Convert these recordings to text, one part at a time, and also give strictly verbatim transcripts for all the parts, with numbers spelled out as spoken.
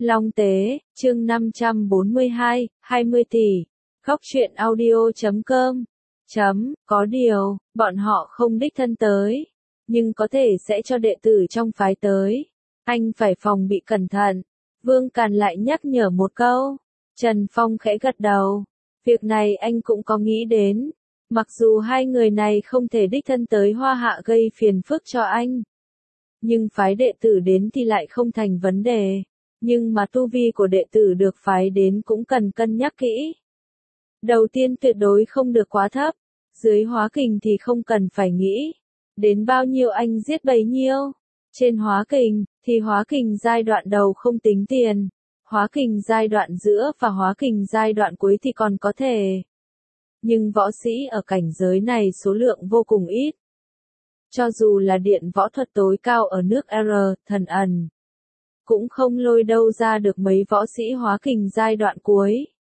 Long Tế, chương năm trăm bốn mươi hai, hai mươi tỷ. Góc truyện audio chấm com. Chấm, có điều, bọn họ không đích thân tới, nhưng có thể sẽ cho đệ tử trong phái tới. Anh phải phòng bị cẩn thận. Vương Càn lại nhắc nhở một câu. Trần Phong khẽ gật đầu. Việc này anh cũng có nghĩ đến. Mặc dù hai người này không thể đích thân tới Hoa Hạ gây phiền phức cho anh, nhưng phái đệ tử đến thì lại không thành vấn đề. Nhưng mà tu vi của đệ tử được phái đến cũng cần cân nhắc kỹ. Đầu tiên tuyệt đối không được quá thấp. Dưới hóa kình thì không cần phải nghĩ. Đến bao nhiêu anh giết bấy nhiêu. Trên hóa kình, thì hóa kình giai đoạn đầu không tính tiền. Hóa kình giai đoạn giữa và hóa kình giai đoạn cuối thì còn có thể. Nhưng võ sĩ ở cảnh giới này số lượng vô cùng ít. Cho dù là điện võ thuật tối cao ở nước R, thần ẩn, cũng không lôi đâu ra được mấy võ sĩ hóa kình giai đoạn cuối.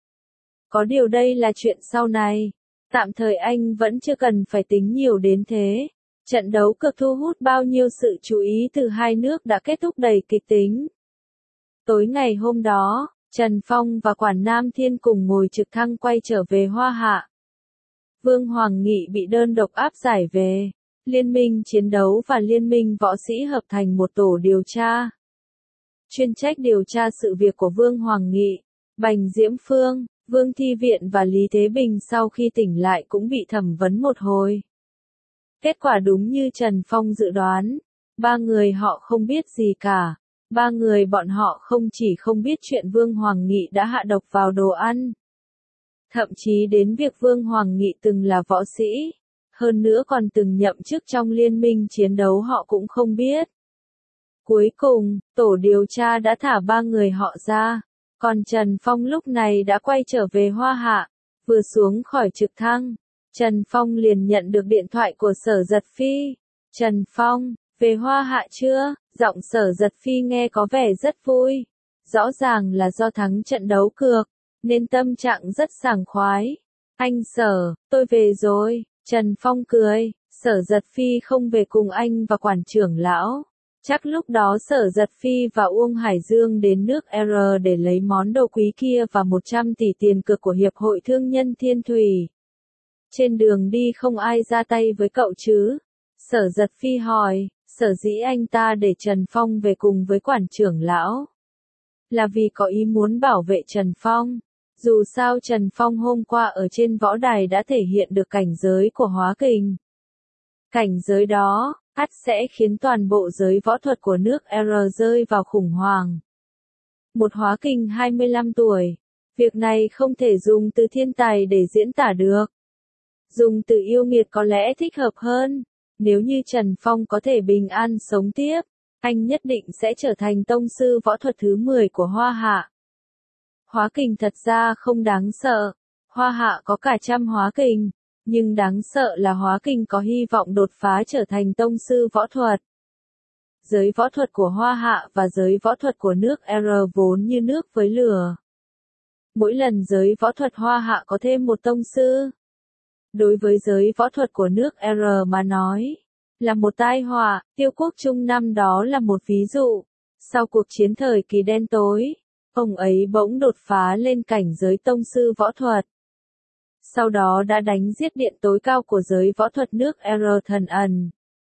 Có điều đây là chuyện sau này. Tạm thời anh vẫn chưa cần phải tính nhiều đến thế. Trận đấu cực thu hút bao nhiêu sự chú ý từ hai nước đã kết thúc đầy kịch tính. Tối ngày hôm đó, Trần Phong và Quản Nam Thiên cùng ngồi trực thăng quay trở về Hoa Hạ. Vương Hoàng Nghị bị đơn độc áp giải về. Liên minh chiến đấu và liên minh võ sĩ hợp thành một tổ điều tra, chuyên trách điều tra sự việc của Vương Hoàng Nghị. Bành Diễm Phương, Vương Thi Viện và Lý Thế Bình sau khi tỉnh lại cũng bị thẩm vấn một hồi. Kết quả đúng như Trần Phong dự đoán, ba người họ không biết gì cả. Ba người bọn họ không chỉ không biết chuyện Vương Hoàng Nghị đã hạ độc vào đồ ăn, thậm chí đến việc Vương Hoàng Nghị từng là võ sĩ, hơn nữa còn từng nhậm chức trong liên minh chiến đấu họ cũng không biết. Cuối cùng, tổ điều tra đã thả ba người họ ra, còn Trần Phong lúc này đã quay trở về Hoa Hạ. Vừa xuống khỏi trực thăng, Trần Phong liền nhận được điện thoại của Sở Giật Phi. Trần Phong, về Hoa Hạ chưa? Giọng Sở Giật Phi nghe có vẻ rất vui. Rõ ràng là do thắng trận đấu cược, nên tâm trạng rất sảng khoái. Anh Sở, tôi về rồi. Trần Phong cười. Sở Giật Phi không về cùng anh và Quản trưởng lão. Chắc lúc đó Sở Giật Phi và Uông Hải Dương đến nước R để lấy món đồ quý kia và một trăm tỷ tiền cược của Hiệp hội Thương nhân Thiên Thủy. Trên đường đi không ai ra tay với cậu chứ? Sở Giật Phi hỏi. Sở dĩ anh ta để Trần Phong về cùng với Quản trưởng lão là vì có ý muốn bảo vệ Trần Phong. Dù sao Trần Phong hôm qua ở trên võ đài đã thể hiện được cảnh giới của hóa kình. Cảnh giới đó, ắt sẽ khiến toàn bộ giới võ thuật của nước R rơi vào khủng hoảng. Một hóa kình hai mươi lăm tuổi. Việc này không thể dùng từ thiên tài để diễn tả được. Dùng từ yêu nghiệt có lẽ thích hợp hơn. Nếu như Trần Phong có thể bình an sống tiếp, anh nhất định sẽ trở thành tông sư võ thuật thứ mười của Hoa Hạ. Hóa kình thật ra không đáng sợ. Hoa Hạ có cả trăm hóa kình, nhưng đáng sợ là hóa kình có hy vọng đột phá trở thành tông sư võ thuật. Giới võ thuật của Hoa Hạ và giới võ thuật của nước R vốn như nước với lửa. Mỗi lần giới võ thuật Hoa Hạ có thêm một tông sư, đối với giới võ thuật của nước R mà nói, là một tai họa. Tiêu Quốc Trung năm đó là một ví dụ. Sau cuộc chiến thời kỳ đen tối, ông ấy bỗng đột phá lên cảnh giới tông sư võ thuật. Sau đó đã đánh giết điện tối cao của giới võ thuật nước R thần ẩn.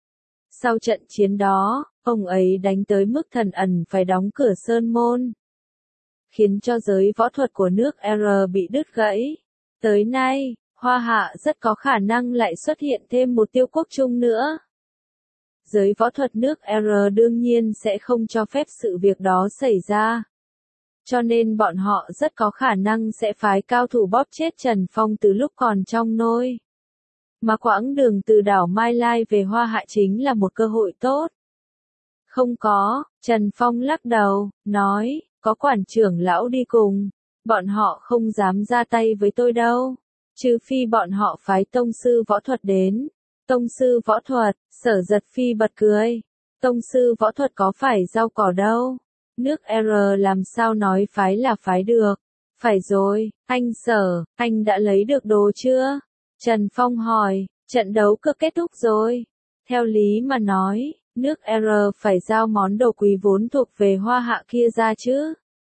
Sau trận chiến đó, ông ấy đánh tới mức thần ẩn phải đóng cửa sơn môn, khiến cho giới võ thuật của nước R bị đứt gãy. Tới nay, Hoa Hạ rất có khả năng lại xuất hiện thêm một Tiêu Quốc Trung nữa. Giới võ thuật nước R đương nhiên sẽ không cho phép sự việc đó xảy ra. Cho nên bọn họ rất có khả năng sẽ phái cao thủ bóp chết Trần Phong từ lúc còn trong nôi. Mà quãng đường từ đảo Mai Lai về Hoa Hạ chính là một cơ hội tốt. Không có, Trần Phong lắc đầu, nói, có Quản trưởng lão đi cùng, bọn họ không dám ra tay với tôi đâu. Trừ phi bọn họ phái tông sư võ thuật đến. Tông sư võ thuật, Sở Giật Phi bật cười. Tông sư võ thuật có phải rau cỏ đâu. Nước R làm sao nói phái là phái được. Phải rồi, anh Sở, anh đã lấy được đồ chưa? Trần Phong hỏi, trận đấu cực kết thúc rồi. Theo lý mà nói, nước R phải giao món đồ quý vốn thuộc về Hoa Hạ kia ra chứ.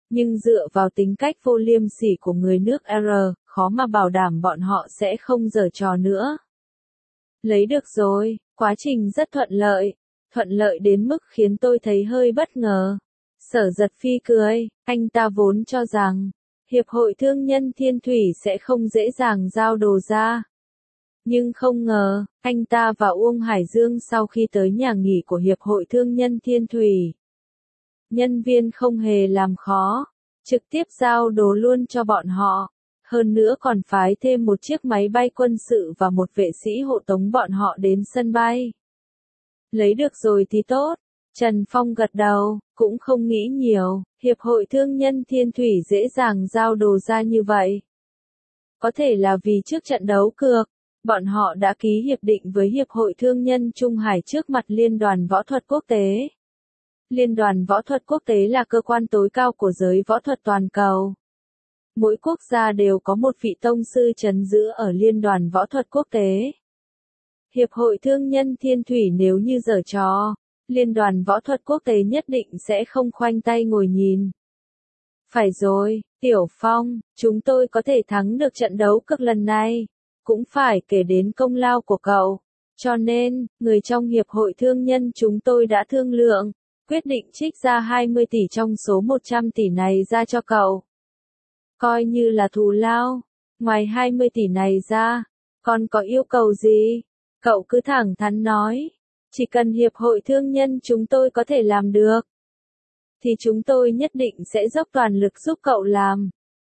Nhưng dựa vào tính cách vô liêm sỉ của người nước R, khó mà bảo đảm bọn họ sẽ không giở trò nữa. Lấy được rồi, quá trình rất thuận lợi, thuận lợi đến mức khiến tôi thấy hơi bất ngờ. Sở Giật Phi cười, anh ta vốn cho rằng, Hiệp hội Thương nhân Thiên Thủy sẽ không dễ dàng giao đồ ra. Nhưng không ngờ, anh ta và Uông Hải Dương sau khi tới nhà nghỉ của Hiệp hội Thương nhân Thiên Thủy, nhân viên không hề làm khó, trực tiếp giao đồ luôn cho bọn họ. Hơn nữa còn phái thêm một chiếc máy bay quân sự và một vệ sĩ hộ tống bọn họ đến sân bay. Lấy được rồi thì tốt. Trần Phong gật đầu, cũng không nghĩ nhiều, Hiệp hội Thương nhân Thiên Thủy dễ dàng giao đồ ra như vậy. Có thể là vì trước trận đấu cược, bọn họ đã ký hiệp định với Hiệp hội Thương nhân Trung Hải trước mặt Liên đoàn Võ thuật Quốc tế. Liên đoàn Võ thuật Quốc tế là cơ quan tối cao của giới võ thuật toàn cầu. Mỗi quốc gia đều có một vị tông sư trấn giữ ở Liên đoàn Võ thuật Quốc tế. Hiệp hội Thương nhân Thiên Thủy nếu như giở trò, Liên đoàn Võ thuật Quốc tế nhất định sẽ không khoanh tay ngồi nhìn. Phải rồi, Tiểu Phong, chúng tôi có thể thắng được trận đấu cực lần này, cũng phải kể đến công lao của cậu. Cho nên, người trong Hiệp hội Thương nhân chúng tôi đã thương lượng, quyết định trích ra hai mươi tỷ trong số một trăm tỷ này ra cho cậu. Coi như là thù lao. Ngoài hai mươi tỷ này ra, còn có yêu cầu gì? Cậu cứ thẳng thắn nói. Chỉ cần Hiệp hội Thương nhân chúng tôi có thể làm được, thì chúng tôi nhất định sẽ dốc toàn lực giúp cậu làm.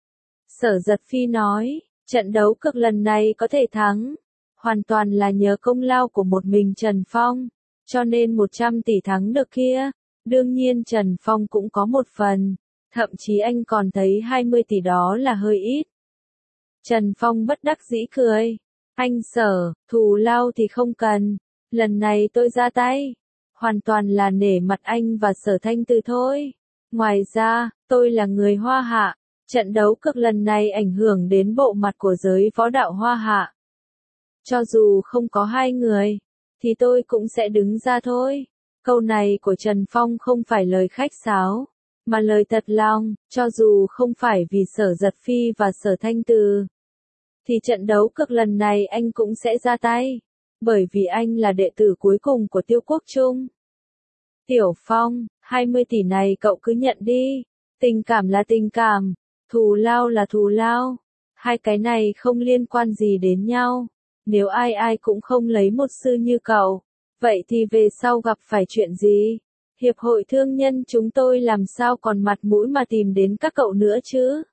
Sở Giật Phi nói, trận đấu cực lần này có thể thắng, hoàn toàn là nhờ công lao của một mình Trần Phong, cho nên một trăm tỷ thắng được kia, đương nhiên Trần Phong cũng có một phần, thậm chí anh còn thấy hai mươi tỷ đó là hơi ít. Trần Phong bất đắc dĩ cười, anh Sở, thù lao thì không cần, lần này tôi ra tay, hoàn toàn là nể mặt anh và Sở Thanh Từ thôi. Ngoài ra, tôi là người Hoa Hạ, trận đấu cực lần này ảnh hưởng đến bộ mặt của giới võ đạo Hoa Hạ. Cho dù không có hai người, thì tôi cũng sẽ đứng ra thôi. Câu này của Trần Phong không phải lời khách sáo, mà lời thật lòng, cho dù không phải vì Sở Giật Phi và Sở Thanh Từ, thì trận đấu cực lần này anh cũng sẽ ra tay, bởi vì anh là đệ tử cuối cùng của Tiêu Quốc Trung. Tiểu Phong, hai mươi tỷ này cậu cứ nhận đi, tình cảm là tình cảm, thù lao là thù lao, hai cái này không liên quan gì đến nhau, nếu ai ai cũng không lấy một sư như cậu, vậy thì về sau gặp phải chuyện gì? Hiệp hội Thương nhân chúng tôi làm sao còn mặt mũi mà tìm đến các cậu nữa chứ?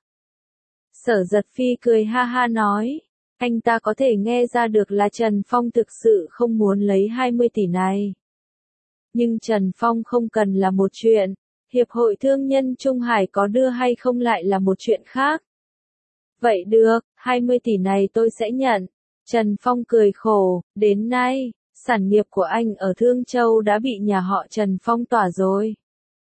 Sở Giật Phi cười ha ha nói, anh ta có thể nghe ra được là Trần Phong thực sự không muốn lấy hai mươi tỷ này. Nhưng Trần Phong không cần là một chuyện, Hiệp hội Thương nhân Trung Hải có đưa hay không lại là một chuyện khác. Vậy được, hai mươi tỷ này tôi sẽ nhận. Trần Phong cười khổ, đến nay, sản nghiệp của anh ở Thương Châu đã bị nhà họ Trần phong tỏa rồi.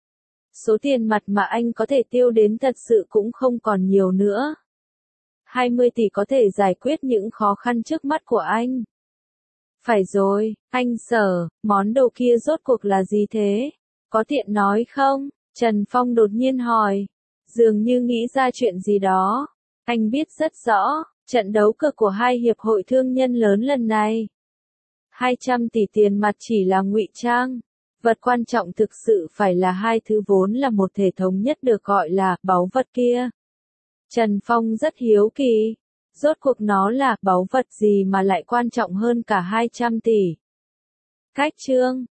Số tiền mặt mà anh có thể tiêu đến thật sự cũng không còn nhiều nữa. hai mươi tỷ có thể giải quyết những khó khăn trước mắt của anh. Phải rồi, anh Sở, món đồ kia rốt cuộc là gì thế? Có tiện nói không? Trần Phong đột nhiên hỏi. Dường như nghĩ ra chuyện gì đó. Anh biết rất rõ, trận đấu cược của hai hiệp hội thương nhân lớn lần này. hai trăm tỷ tiền mặt chỉ là ngụy trang. Vật quan trọng thực sự phải là hai thứ vốn là một thể thống nhất được gọi là báu vật kia. Trần Phong rất hiếu kỳ. Rốt cuộc nó là báu vật gì mà lại quan trọng hơn cả hai trăm tỷ? Cách chương